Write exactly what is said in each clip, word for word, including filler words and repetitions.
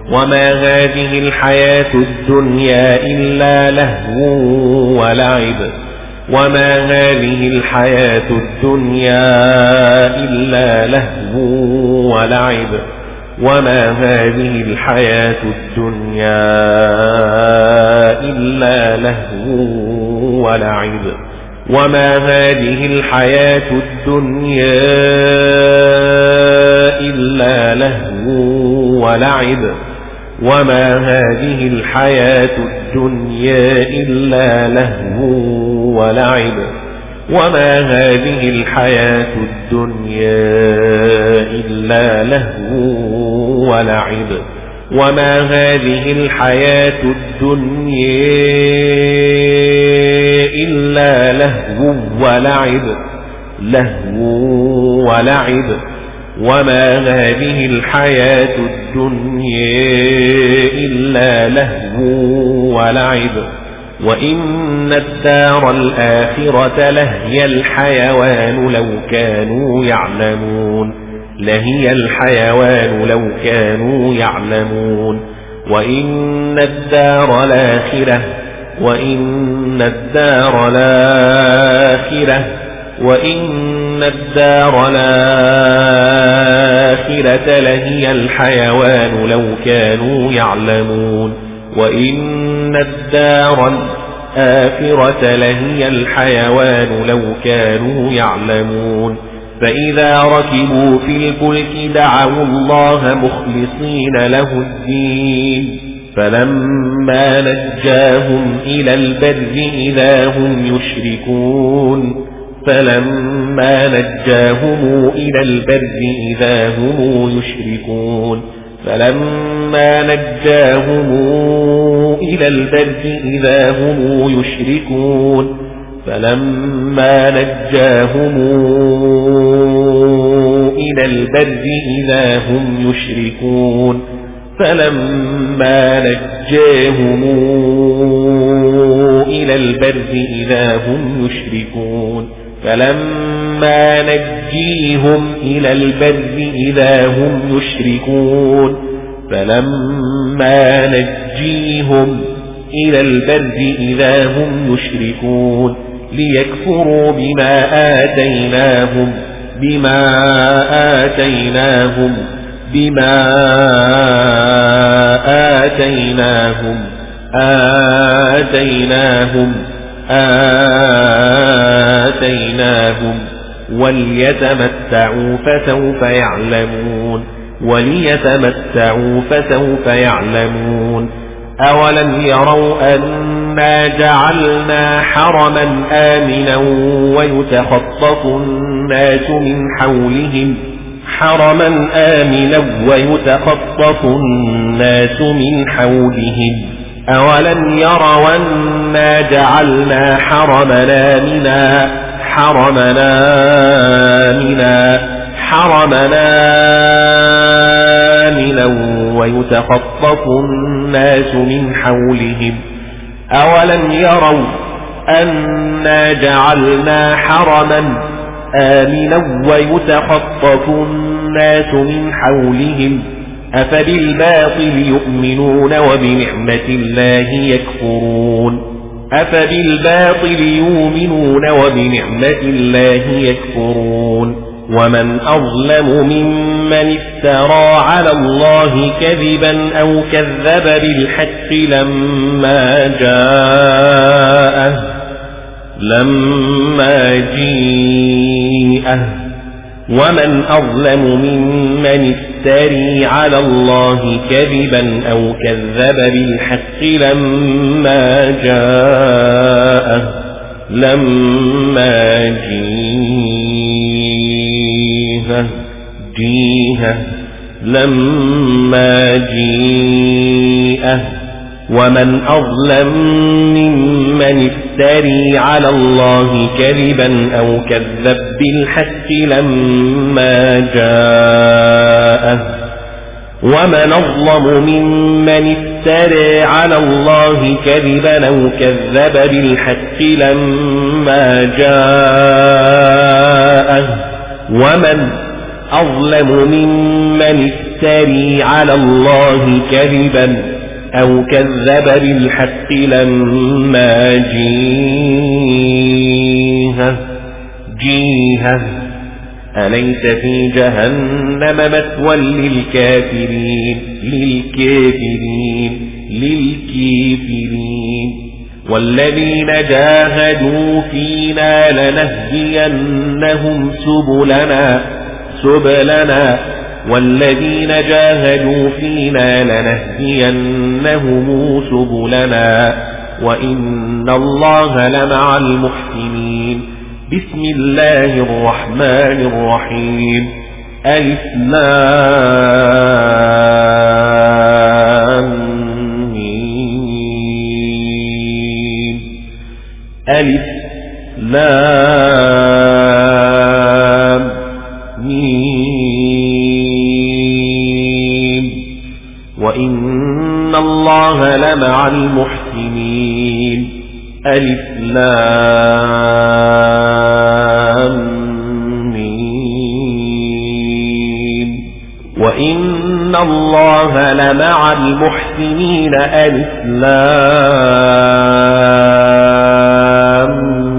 وما هذه الحياة الدنيا إلا لهو ولعب وما هذه الحياة الدنيا إلا لهو ولعب وما هذه الحياة الدنيا إلا لهو ولعب وما هذه الحياة الدنيا إلا لهو ولعب وما هذه الحياة الدنيا إلا لهو ولعب وما هذه الحياة الدنيا إلا لهو ولعب وما هذه الحياة الدنيا إلا لهو ولعب لهو ولعب وما هذه الحياة الدنيا إلا لهو ولعب وإن الدار الآخرة لهي الحيوان لو كانوا يعلمون لهي الحيوان لو كانوا يعلمون وإن الدار الآخرة وإن الدار الآخرة وإن الدار الآخرة لهي الحيوان لو كانوا يعلمون وإن الدار الآخرة لهي الحيوان لو كانوا يعلمون فإذا ركبوا في الفلك دعوا الله مخلصين له الدين فلما نجاهم إلى البر إذا هم يشركون فلما نجاهم إلى البر إذا هم يشركون فلما نجاهم إلى البر إذا هم يشركون فلما نجاهم إلى البر إذا هم يشركون فلما نجاهم إلى البر إذا هم يشركون فلما نجيهم إلى البر إذا هم يشركون فلما نجيهم إلى البر إذا هم يشركون ليكفروا بما آتيناهم بما آتيناهم بما آتيناهم آتيناهم آتيناهم وليتمتعوا فسوف يعلمون وليتمتعوا فسوف يعلمون أولم يروا أنا جعلنا حرما آمنا ويتخطف الناس من حولهم حرما آمنا ويتخطف الناس من حولهم أولم يروا أنا جعلنا حرمنا آمنا حرمنا آمنا حرمنا آمنا ويتخطف الناس من حولهم أولم يروا أنا جعلنا حرما آمنا ويتخطف الناس من حولهم أفبالباطل يؤمنون وبنعمة الله يكفرون أفبالباطل يؤمنون وبنعمة الله يكفرون ومن أظلم ممن افترى على الله كذبا أو كذب بالحق لما جاءه لما جيءه ومن أظلم ممن افتري على الله كذبا أو كذب بالحق لما جاءه لما جيءه جيءه لما جيءه ومن أظلم ممن افتري على الله كذبا أو كذب بالحق لما جاءه ومن أظلم ممن افتري على الله كذبا أو كذب بالحق لما جاءه ومن أظلم ممن افتري افتري على الله كذبا أو كذب بالحق لما جيهه جيهه أليس في جهنم مثوى للكافرين للكافرين للكافرين والذين جاهدوا فينا لنهدينهم سبلنا سبلنا والذين جاهدوا فينا لنهدينهم سبلنا وإن الله لمع المحسنين. بسم الله الرحمن الرحيم. ألف لام ميم ألف لام ميم وإن الله لمع المحسنين. ألف لام ميم وإن الله لمع المحسنين. ألف لام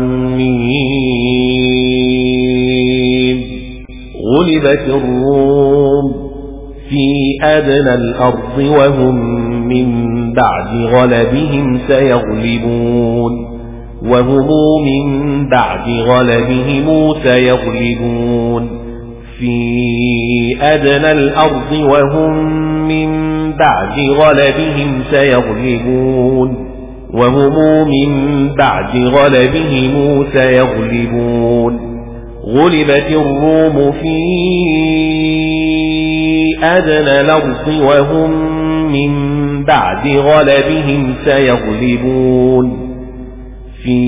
ميم غلبت الروم في أدنى الأرض وهم من بعد غلبهم سيغلبون وهم من بعد غلبهم سيغلبون في أدنى الأرض وهم من بعد غلبهم سيغلبون وهم من بعد غلبهم سيغلبون غلبت الروم في أدنى الأرض وهم من بعد غلبهم سيغلبون في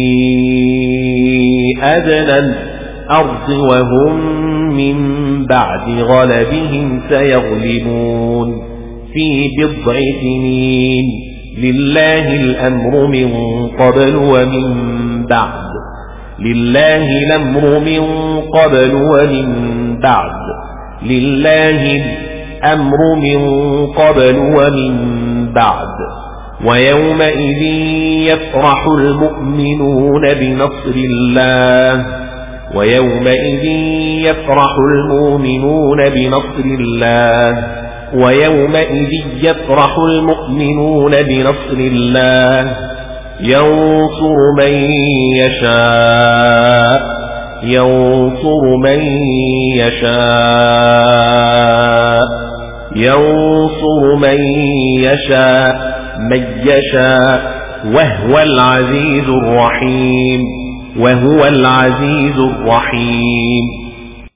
أدنى الأرض وهم من بعد غلبهم سيغلبون في بضع سنين لله الأمر من قبل ومن بعد لله الأمر من قبل ومن بعد لله الأمر من قبل ومن بعد ويومئذ يفرح المؤمنون بنصر الله ويومئذ يفرح المؤمنون بنصر الله ويومئذ يفرح المؤمنون بنصر الله ينصر من يشاء ينصر من يشاء ينصر من يشاء من يشاء وهو العزيز الرحيم وهو العزيز الرحيم.